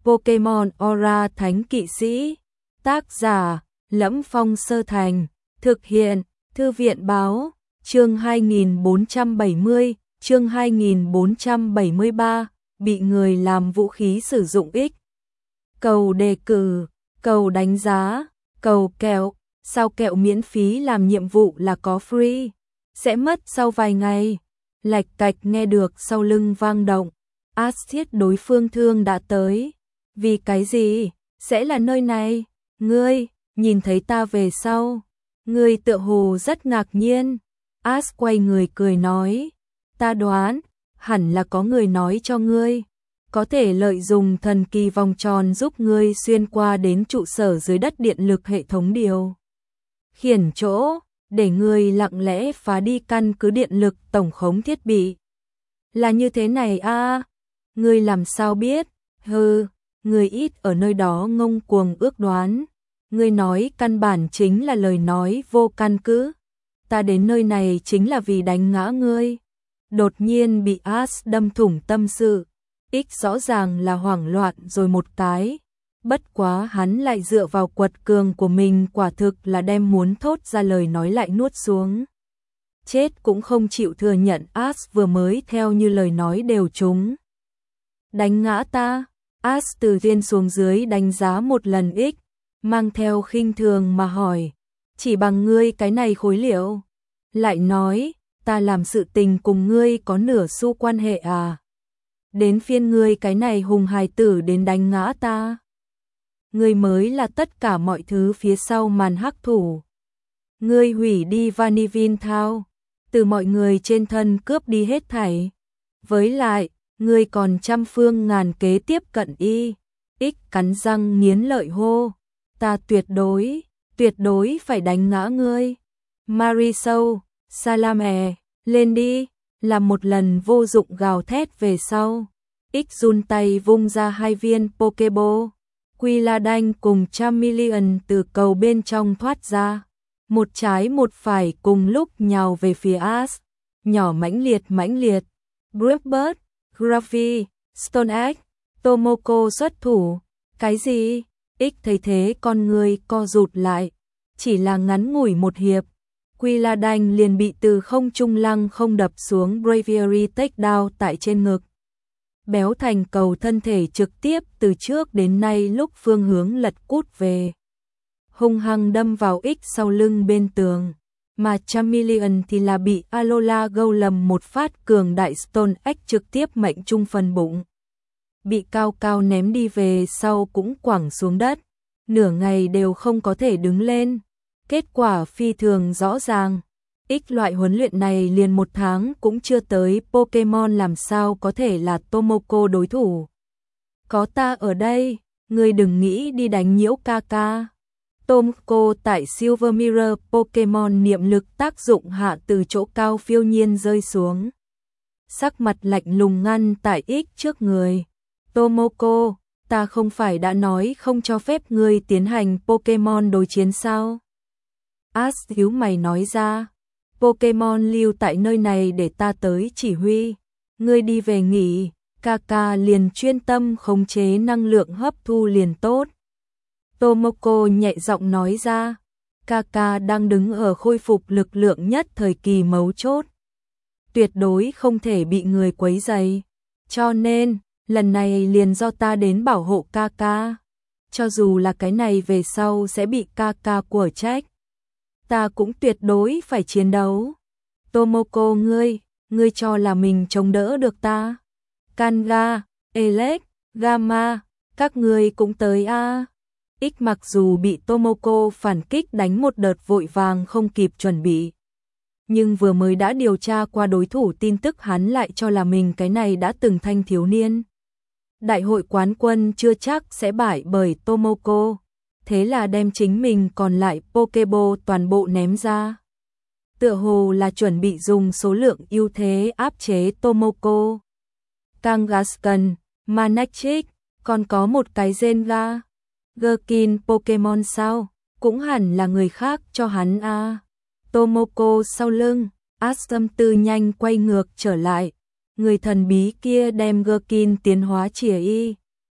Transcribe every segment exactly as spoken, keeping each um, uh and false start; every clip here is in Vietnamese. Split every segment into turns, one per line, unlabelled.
Pokemon Aura Thánh Kỵ Sĩ. Tác giả: Lẫm Phong Sơ Thành. Thực hiện: Thư viện báo. Chương hai nghìn bốn trăm bảy mươi, chương hai nghìn bốn trăm bảy mươi ba, bị người làm vũ khí sử dụng ích. Cầu đề cử, cầu đánh giá, cầu kẹo, sao kẹo miễn phí làm nhiệm vụ là có free, sẽ mất sau vài ngày. Lạch cạch nghe được sau lưng vang động. Ash thiết đối phương thương đã tới. Vì cái gì? Sẽ là nơi này. Ngươi, nhìn thấy ta về sau. Ngươi tựa hồ rất ngạc nhiên. Ash quay người cười nói. Ta đoán, hẳn là có người nói cho ngươi. Có thể lợi dụng thần kỳ vòng tròn giúp ngươi xuyên qua đến trụ sở dưới đất điện lực hệ thống điều khiển chỗ, để ngươi lặng lẽ phá đi căn cứ điện lực tổng khống thiết bị. Là như thế này a? À? Ngươi làm sao biết? Hừ, ngươi ít ở nơi đó ngông cuồng ước đoán. Ngươi nói căn bản chính là lời nói vô căn cứ. Ta đến nơi này chính là vì đánh ngã ngươi. Đột nhiên bị Ash đâm thủng tâm sự. X rõ ràng là hoảng loạn rồi một cái. Bất quá hắn lại dựa vào quật cường của mình, quả thực là đem muốn thốt ra lời nói lại nuốt xuống. Chết cũng không chịu thừa nhận Ash vừa mới theo như lời nói đều trúng. Đánh ngã ta? Ash từ trên xuống dưới đánh giá một lần X, mang theo khinh thường mà hỏi. Chỉ bằng ngươi cái này khối liệu? Lại nói, ta làm sự tình cùng ngươi có nửa xu quan hệ à? Đến phiên ngươi cái này hùng hài tử đến đánh ngã ta. Ngươi mới là tất cả mọi thứ phía sau màn hắc thủ. Ngươi hủy đi Vanillin Thao, từ mọi người trên thân cướp đi hết thảy. Với lại, ngươi còn trăm phương ngàn kế tiếp cận y. X cắn răng nghiến lợi hô. Ta tuyệt đối, tuyệt đối phải đánh ngã ngươi. Marisol, Salame, lên đi. Làm một lần vô dụng gào thét về sau. X run tay vung ra hai viên Pokeball. Quilladin cùng Charmeleon từ cầu bên trong thoát ra. Một trái một phải cùng lúc nhào về phía Ash. Nhỏ mãnh liệt mãnh liệt. Brewbird, Gravi, Stonex, Tomoko xuất thủ. Cái gì? X thấy thế con người co rụt lại. Chỉ là ngắn ngủi một hiệp. Quilladin liền bị từ không trung lăng không đập xuống Braviary Takedown tại trên ngực. Béo thành cầu thân thể trực tiếp từ trước đến nay lúc phương hướng lật cút về. Hung hăng đâm vào X sau lưng bên tường. Mà Charmeleon thì là bị Alola Golem một phát cường đại Stone X trực tiếp mệnh trung phần bụng. Bị cao cao ném đi về sau cũng quẳng xuống đất. Nửa ngày đều không có thể đứng lên. Kết quả phi thường rõ ràng. X loại huấn luyện này liền một tháng cũng chưa tới, Pokemon làm sao có thể là Tomoko đối thủ. Có ta ở đây, ngươi đừng nghĩ đi đánh nhiễu ca ca. Tomoko tại Silver Mirror Pokemon niệm lực tác dụng hạ từ chỗ cao phiêu nhiên rơi xuống. Sắc mặt lạnh lùng ngăn tại X trước người. Tomoko, ta không phải đã nói không cho phép ngươi tiến hành Pokemon đối chiến sao? Ash hiếu mày nói ra. Pokemon lưu tại nơi này để ta tới chỉ huy. Ngươi đi về nghỉ, Kaka liền chuyên tâm khống chế năng lượng hấp thu liền tốt. Tomoko nhẹ giọng nói ra. Kaka đang đứng ở khôi phục lực lượng nhất thời kỳ mấu chốt. Tuyệt đối không thể bị người quấy rầy. Cho nên, lần này liền do ta đến bảo hộ Kaka. Cho dù là cái này về sau sẽ bị Kaka của trách. Ta cũng tuyệt đối phải chiến đấu. Tomoko ngươi, ngươi cho là mình chống đỡ được ta. Kanga, Alex, Gamma, các ngươi cũng tới a. X mặc dù bị Tomoko phản kích đánh một đợt vội vàng không kịp chuẩn bị. Nhưng vừa mới đã điều tra qua đối thủ tin tức, hắn lại cho là mình cái này đã từng thanh thiếu niên. Đại hội quán quân chưa chắc sẽ bại bởi Tomoko. Thế là đem chính mình còn lại Pokeball toàn bộ ném ra. Tựa hồ là chuẩn bị dùng số lượng ưu thế áp chế Tomoko. Kangaskhan, Manectric, còn có một cái Zenga. Gherkin Pokemon sao? Cũng hẳn là người khác cho hắn a. À. Tomoko sau lưng, Ash tâm tư nhanh quay ngược trở lại. Người thần bí kia đem Gherkin tiến hóa chìa y.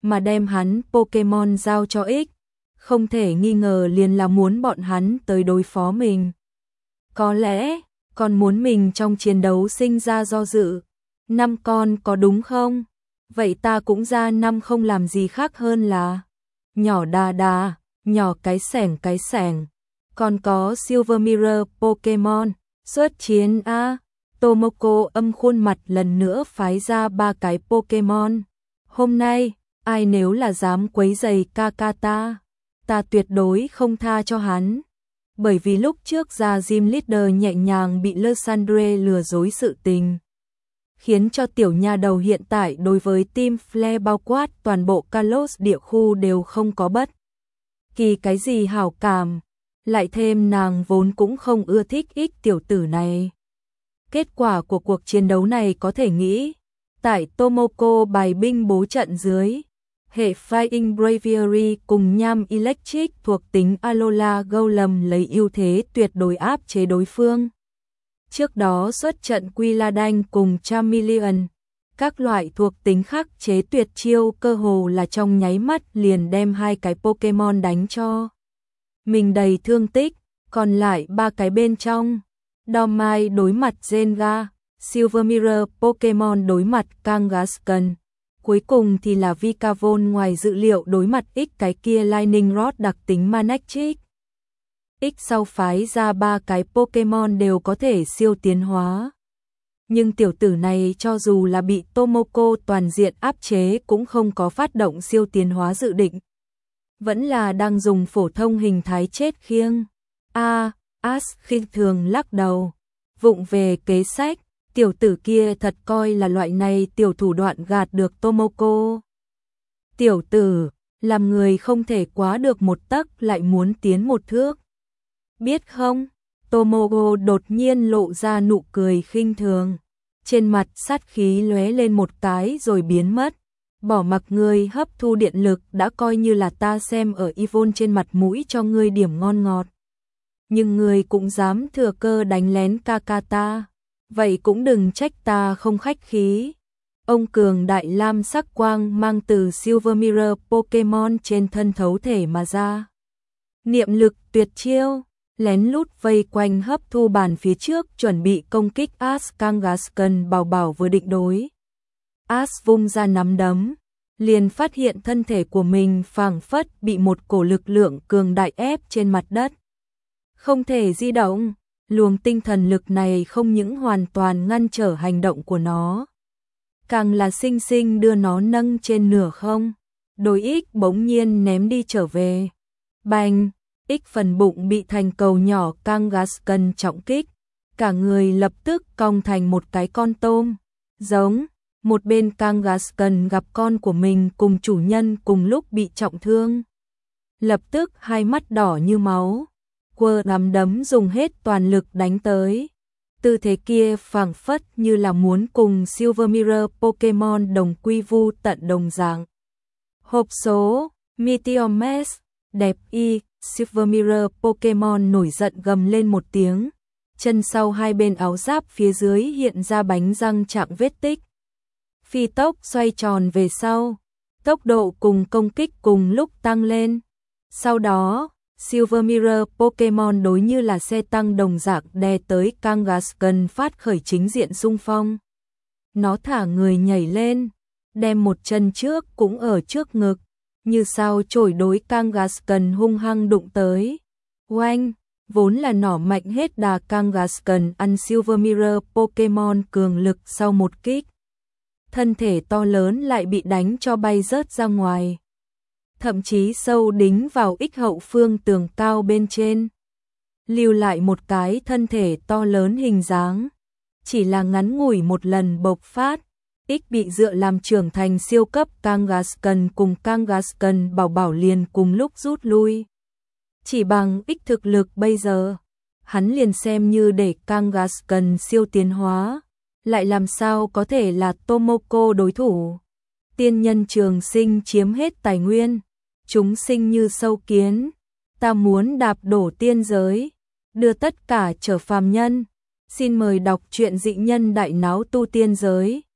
mà đem hắn Pokemon giao cho X, không thể nghi ngờ liền là muốn bọn hắn tới đối phó mình. Có lẽ, còn muốn mình trong chiến đấu sinh ra do dự. Năm con có đúng không? Vậy ta cũng ra năm không làm gì khác hơn là nhỏ đà đà, nhỏ cái sẻng cái sẻng. Còn có Silver Mirror Pokemon, xuất chiến A. Tomoko âm khuôn mặt lần nữa phái ra ba cái Pokemon. Hôm nay, ai nếu là dám quấy rầy ca ca ta, ta tuyệt đối không tha cho hắn. Bởi vì lúc trước ra Gym Leader nhẹ nhàng bị Lysandre lừa dối sự tình, khiến cho tiểu nha đầu hiện tại đối với Team Flare bao quát toàn bộ Kalos địa khu đều không có bất kỳ cái gì hảo cảm, lại thêm nàng vốn cũng không ưa thích ít tiểu tử này. Kết quả của cuộc chiến đấu này có thể nghĩ, tại Tomoko bài binh bố trận dưới, hệ Fighting Braviary cùng nham Electric thuộc tính Alola Golem lấy ưu thế tuyệt đối áp chế đối phương. Trước đó xuất trận Quilladin cùng Charmeleon, các loại thuộc tính khắc chế tuyệt chiêu cơ hồ là trong nháy mắt liền đem hai cái Pokemon đánh cho mình đầy thương tích, còn lại ba cái bên trong, Dormai đối mặt Zenga, Silver Mirror Pokemon đối mặt Kangaskhan, cuối cùng thì là Vikavon ngoài dự liệu đối mặt X cái kia Lightning Rod đặc tính Manectric. X sau phái ra ba cái Pokemon đều có thể siêu tiến hóa. Nhưng tiểu tử này cho dù là bị Tomoko toàn diện áp chế cũng không có phát động siêu tiến hóa dự định. Vẫn là đang dùng phổ thông hình thái chết khiêng. A, Ash khinh thường lắc đầu. Vụng về kế sách, tiểu tử kia thật coi là loại này tiểu thủ đoạn gạt được Tomoko. Tiểu tử, làm người không thể quá được một tấc lại muốn tiến một thước. Biết không? Tomoko đột nhiên lộ ra nụ cười khinh thường. Trên mặt sát khí lóe lên một cái rồi biến mất. Bỏ mặc ngươi hấp thu điện lực đã coi như là ta xem ở Yvonne trên mặt mũi cho ngươi điểm ngon ngọt. Nhưng ngươi cũng dám thừa cơ đánh lén ca ca ta. Vậy cũng đừng trách ta không khách khí. Ông cường đại lam sắc quang mang từ Silver Mirror Pokemon trên thân thấu thể mà ra. Niệm lực tuyệt chiêu, lén lút vây quanh hấp thu bàn phía trước chuẩn bị công kích Ash Kangaskhan bảo bảo vừa định đối. Ash vung ra nắm đấm, liền phát hiện thân thể của mình phảng phất bị một cổ lực lượng cường đại ép trên mặt đất. Không thể di động, luồng tinh thần lực này không những hoàn toàn ngăn trở hành động của nó, càng là sinh sinh đưa nó nâng trên nửa không. Đôi ích bỗng nhiên ném đi trở về. Bành! Ích phần bụng bị thành cầu nhỏ Kangaskhan trọng kích, cả người lập tức cong thành một cái con tôm. Giống, một bên Kangaskhan gặp con của mình cùng chủ nhân cùng lúc bị trọng thương. Lập tức hai mắt đỏ như máu, quơ nắm đấm dùng hết toàn lực đánh tới. Tư thế kia phảng phất như là muốn cùng Silver Mirror Pokemon đồng quy vu tận đồng dạng. Hộp số, Meteor Mash, đẹp y. Silver Mirror Pokemon nổi giận gầm lên một tiếng, chân sau hai bên áo giáp phía dưới hiện ra bánh răng chạm vết tích. Phi tốc xoay tròn về sau, tốc độ cùng công kích cùng lúc tăng lên. Sau đó, Silver Mirror Pokemon đối như là xe tăng đồng dạng đè tới Kangaskhan phát khởi chính diện xung phong. Nó thả người nhảy lên, đem một chân trước cũng ở trước ngực, như sao chổi đối Kangaskhan hung hăng đụng tới. Oanh, vốn là nỏ mạnh hết đà Kangaskhan ăn Silver Mirror Pokemon cường lực sau một kích. Thân thể to lớn lại bị đánh cho bay rớt ra ngoài. Thậm chí sâu đính vào ích hậu phương tường cao bên trên. Lưu lại một cái thân thể to lớn hình dáng. Chỉ là ngắn ngủi một lần bộc phát. X bị dựa làm trưởng thành siêu cấp Kangaskhan cùng Kangaskhan bảo bảo liền cùng lúc rút lui. Chỉ bằng X thực lực bây giờ, hắn liền xem như để Kangaskhan siêu tiến hóa, lại làm sao có thể là Tomoko đối thủ. Tiên nhân trường sinh chiếm hết tài nguyên, chúng sinh như sâu kiến, ta muốn đạp đổ tiên giới, đưa tất cả trở phàm nhân. Xin mời đọc truyện Dị Nhân Đại Náo Tu Tiên Giới.